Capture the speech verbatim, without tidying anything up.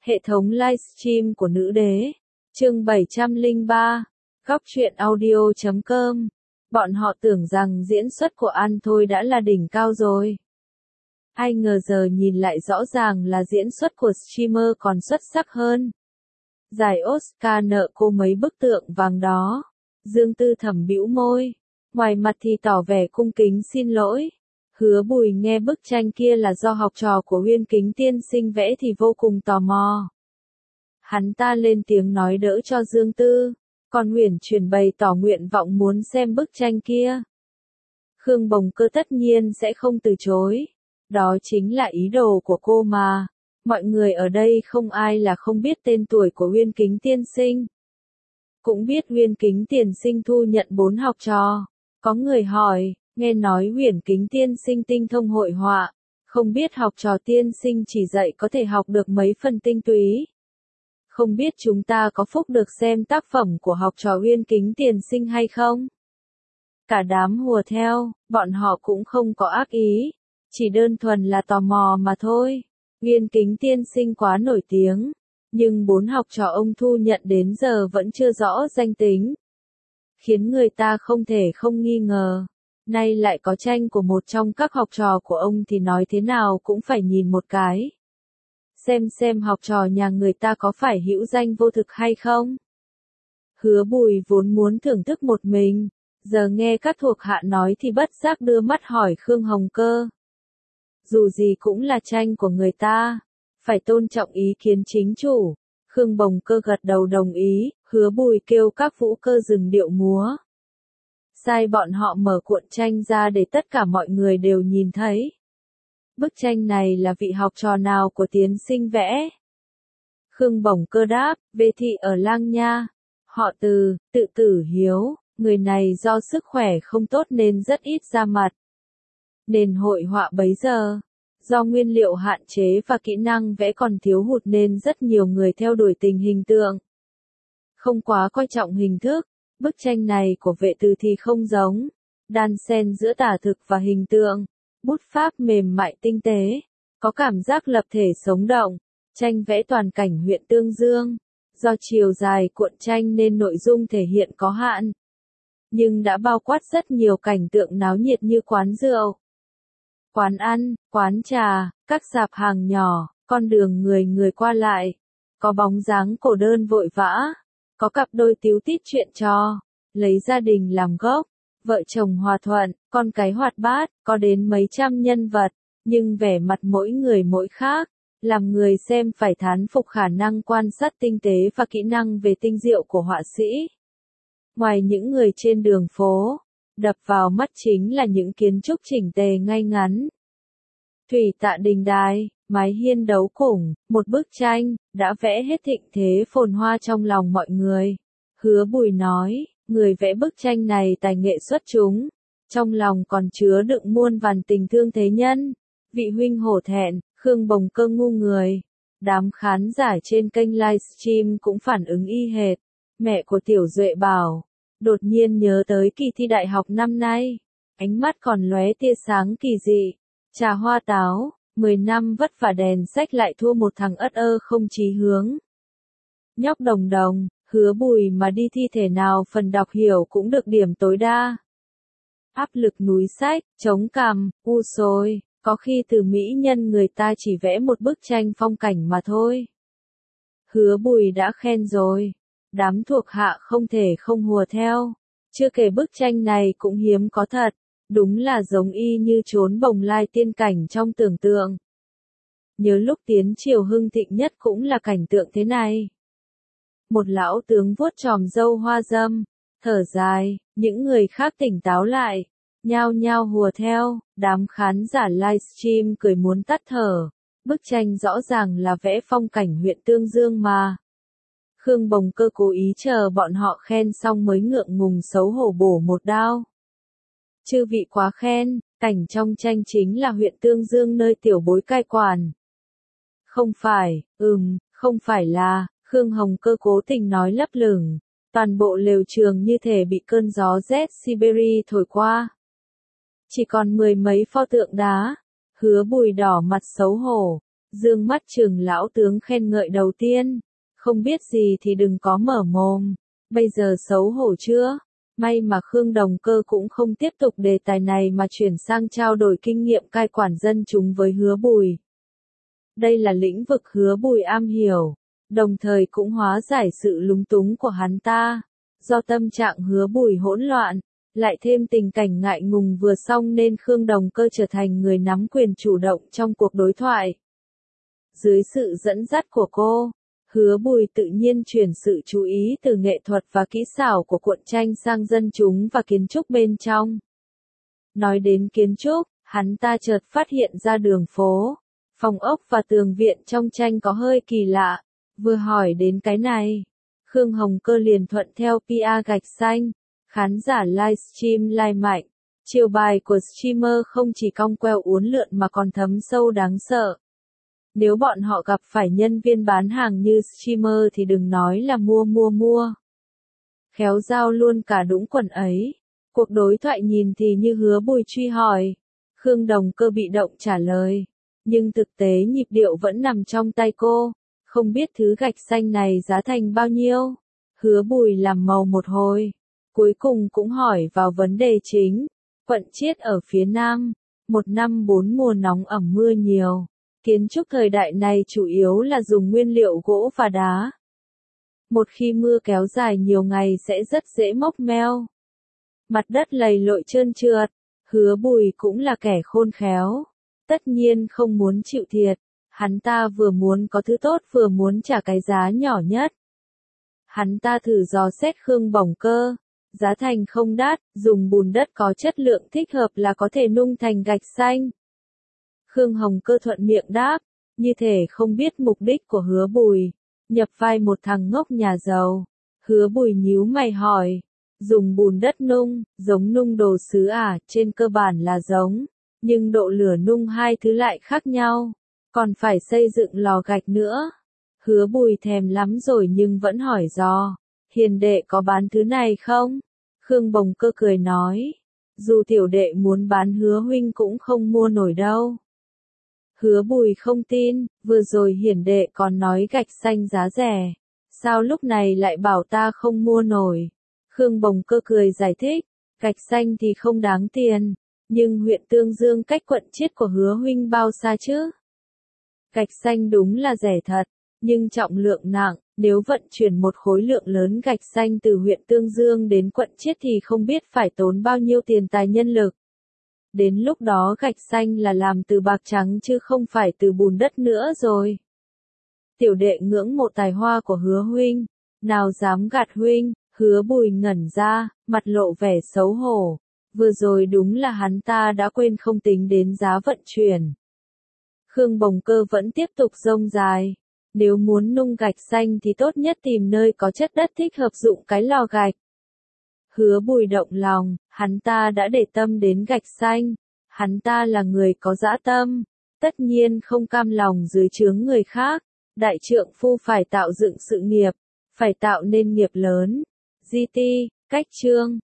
Hệ thống livestream của nữ đế. Chương bảy trăm lẻ ba. Góc truyện audio chấm com. Bọn họ tưởng rằng diễn xuất của An Thôi đã là đỉnh cao rồi. Ai ngờ giờ nhìn lại rõ ràng là diễn xuất của streamer còn xuất sắc hơn. Giải Oscar nợ cô mấy bức tượng vàng đó. Dương Tư thầm bĩu môi. Ngoài mặt thì tỏ vẻ cung kính xin lỗi. Hứa Bùi nghe bức tranh kia là do học trò của Uyên Kính tiên sinh vẽ thì vô cùng tò mò. Hắn ta lên tiếng nói đỡ cho Dương Tư, còn Uyển Chuyển bày tỏ nguyện vọng muốn xem bức tranh kia. Khương Bồng Cơ tất nhiên sẽ không từ chối. Đó chính là ý đồ của cô mà. Mọi người ở đây không ai là không biết tên tuổi của Uyên Kính tiên sinh. Cũng biết Uyên Kính tiên sinh thu nhận bốn học trò. Có người hỏi, nghe nói Uyển Kính tiên sinh tinh thông hội họa, không biết học trò tiên sinh chỉ dạy có thể học được mấy phần tinh túy. Không biết chúng ta có phúc được xem tác phẩm của học trò Uyên Kính tiên sinh hay không? Cả đám hùa theo, bọn họ cũng không có ác ý, chỉ đơn thuần là tò mò mà thôi. Uyên Kính tiên sinh quá nổi tiếng, nhưng bốn học trò ông thu nhận đến giờ vẫn chưa rõ danh tính, khiến người ta không thể không nghi ngờ. Nay lại có tranh của một trong các học trò của ông thì nói thế nào cũng phải nhìn một cái. Xem xem học trò nhà người ta có phải hữu danh vô thực hay không. Hứa Bùi vốn muốn thưởng thức một mình, giờ nghe các thuộc hạ nói thì bất giác đưa mắt hỏi Khương Hồng Cơ. Dù gì cũng là tranh của người ta, phải tôn trọng ý kiến chính chủ. Khương Bồng Cơ gật đầu đồng ý, Hứa Bùi kêu các vũ cơ dừng điệu múa. Sai bọn họ mở cuộn tranh ra để tất cả mọi người đều nhìn thấy. Bức tranh này là vị học trò nào của tiến sinh vẽ? Khương Bồng Cơ đáp, về thị ở Lang Nha. Họ Từ, tự Tử Hiếu, người này do sức khỏe không tốt nên rất ít ra mặt. Nền hội họa bấy giờ, do nguyên liệu hạn chế và kỹ năng vẽ còn thiếu hụt nên rất nhiều người theo đuổi tình hình tượng. Không quá coi trọng hình thức. Bức tranh này của Vệ Từ thì không giống, đan xen giữa tả thực và hình tượng, bút pháp mềm mại tinh tế, có cảm giác lập thể sống động. Tranh vẽ toàn cảnh huyện Tương Dương, do chiều dài cuộn tranh nên nội dung thể hiện có hạn, nhưng đã bao quát rất nhiều cảnh tượng náo nhiệt như quán rượu, quán ăn, quán trà, các sạp hàng nhỏ, con đường người người qua lại, có bóng dáng cổ đơn vội vã. Có cặp đôi tíu tít chuyện trò, lấy gia đình làm gốc, vợ chồng hòa thuận, con cái hoạt bát, có đến mấy trăm nhân vật, nhưng vẻ mặt mỗi người mỗi khác, làm người xem phải thán phục khả năng quan sát tinh tế và kỹ năng về tinh diệu của họa sĩ. Ngoài những người trên đường phố, đập vào mắt chính là những kiến trúc chỉnh tề ngay ngắn. Thủy tạ đình đài, mái hiên đấu củng, một bức tranh, đã vẽ hết thịnh thế phồn hoa trong lòng mọi người. Hứa Bùi nói, người vẽ bức tranh này tài nghệ xuất chúng, trong lòng còn chứa đựng muôn vàn tình thương thế nhân. Vị huynh hổ thẹn, Khương Bồng Cơ ngu người. Đám khán giả trên kênh livestream cũng phản ứng y hệt. Mẹ của Tiểu Duệ bảo, đột nhiên nhớ tới kỳ thi đại học năm nay. Ánh mắt còn lóe tia sáng kỳ dị. Trà hoa táo. Mười năm vất vả đèn sách lại thua một thằng ất ơ không chí hướng. Nhóc Đồng Đồng, Hứa Bùi mà đi thi thể nào phần đọc hiểu cũng được điểm tối đa. Áp lực núi sách, chống cằm, u xôi, có khi từ mỹ nhân người ta chỉ vẽ một bức tranh phong cảnh mà thôi. Hứa Bùi đã khen rồi, đám thuộc hạ không thể không hùa theo, chưa kể bức tranh này cũng hiếm có thật. Đúng là giống y như chốn bồng lai tiên cảnh trong tưởng tượng. Nhớ lúc tiến triều hưng thịnh nhất cũng là cảnh tượng thế này. Một lão tướng vuốt chòm râu hoa râm, thở dài, những người khác tỉnh táo lại, nhao nhao hùa theo, đám khán giả livestream cười muốn tắt thở. Bức tranh rõ ràng là vẽ phong cảnh huyện Tương Dương mà. Khương Bồng Cơ cố ý chờ bọn họ khen xong mới ngượng ngùng xấu hổ bổ một đao. Chư vị quá khen, cảnh trong tranh chính là huyện Tương Dương nơi tiểu bối cai quản. Không phải, ừm, không phải là, Khương Hồng Cơ cố tình nói lấp lửng, toàn bộ lều trường như thể bị cơn gió rét Siberia thổi qua. Chỉ còn mười mấy pho tượng đá, Hứa Bùi đỏ mặt xấu hổ, Dương mắt Trừng lão tướng khen ngợi đầu tiên, không biết gì thì đừng có mở mồm, bây giờ xấu hổ chưa? May mà Khương Đồng Cơ cũng không tiếp tục đề tài này mà chuyển sang trao đổi kinh nghiệm cai quản dân chúng với Hứa Bùi. Đây là lĩnh vực Hứa Bùi am hiểu, đồng thời cũng hóa giải sự lúng túng của hắn ta. Do tâm trạng Hứa Bùi hỗn loạn, lại thêm tình cảnh ngại ngùng vừa xong nên Khương Đồng Cơ trở thành người nắm quyền chủ động trong cuộc đối thoại. Dưới sự dẫn dắt của cô, Hứa Bùi tự nhiên chuyển sự chú ý từ nghệ thuật và kỹ xảo của cuộn tranh sang dân chúng và kiến trúc bên trong. Nói đến kiến trúc, hắn ta chợt phát hiện ra đường phố, phòng ốc và tường viện trong tranh có hơi kỳ lạ. Vừa hỏi đến cái này, Khương Hồng Cơ liền thuận theo pê e gạch xanh. Khán giả livestream lai mạnh. Chiều bài của streamer không chỉ cong queo uốn lượn mà còn thấm sâu đáng sợ. Nếu bọn họ gặp phải nhân viên bán hàng như streamer thì đừng nói là mua mua mua. Khéo giao luôn cả đũng quần ấy. Cuộc đối thoại nhìn thì như Hứa Bùi truy hỏi. Khương Đồng Cơ bị động trả lời. Nhưng thực tế nhịp điệu vẫn nằm trong tay cô. Không biết thứ gạch xanh này giá thành bao nhiêu. Hứa Bùi làm màu một hồi. Cuối cùng cũng hỏi vào vấn đề chính. Quận Chiết ở phía Nam. Một năm bốn mùa nóng ẩm mưa nhiều. Kiến trúc thời đại này chủ yếu là dùng nguyên liệu gỗ và đá. Một khi mưa kéo dài nhiều ngày sẽ rất dễ mốc meo. Mặt đất lầy lội trơn trượt. Hứa Bùi cũng là kẻ khôn khéo. Tất nhiên không muốn chịu thiệt. Hắn ta vừa muốn có thứ tốt vừa muốn trả cái giá nhỏ nhất. Hắn ta thử dò xét Khương Bồng Cơ. Giá thành không đắt, dùng bùn đất có chất lượng thích hợp là có thể nung thành gạch xanh. Khương Hồng Cơ thuận miệng đáp, như thể không biết mục đích của Hứa Bùi. Nhập vai một thằng ngốc nhà giàu. Hứa Bùi nhíu mày hỏi, dùng bùn đất nung, giống nung đồ sứ à? Trên cơ bản là giống, nhưng độ lửa nung hai thứ lại khác nhau. Còn phải xây dựng lò gạch nữa. Hứa Bùi thèm lắm rồi nhưng vẫn hỏi dò. Hiền đệ có bán thứ này không? Khương Bồng Cơ cười nói. Dù tiểu đệ muốn bán Hứa huynh cũng không mua nổi đâu. Hứa Bùi không tin, vừa rồi hiền đệ còn nói gạch xanh giá rẻ. Sao lúc này lại bảo ta không mua nổi? Khương Bồng Cơ cười giải thích. Gạch xanh thì không đáng tiền. Nhưng huyện Tương Dương cách quận Chiết của Hứa huynh bao xa chứ? Gạch xanh đúng là rẻ thật. Nhưng trọng lượng nặng, nếu vận chuyển một khối lượng lớn gạch xanh từ huyện Tương Dương đến quận Chiết thì không biết phải tốn bao nhiêu tiền tài nhân lực. Đến lúc đó gạch xanh là làm từ bạc trắng chứ không phải từ bùn đất nữa rồi. Tiểu đệ ngưỡng mộ tài hoa của Hứa huynh, nào dám gạt huynh. Hứa Bùi ngẩn ra, mặt lộ vẻ xấu hổ. Vừa rồi đúng là hắn ta đã quên không tính đến giá vận chuyển. Khương Bồng Cơ vẫn tiếp tục rông dài. Nếu muốn nung gạch xanh thì tốt nhất tìm nơi có chất đất thích hợp dụng cái lò gạch. Hứa Bùi động lòng, hắn ta đã để tâm đến gạch xanh. Hắn ta là người có dã tâm, tất nhiên không cam lòng dưới trướng người khác. Đại trượng phu phải tạo dựng sự nghiệp, phải tạo nên nghiệp lớn. giê tê, cách chương.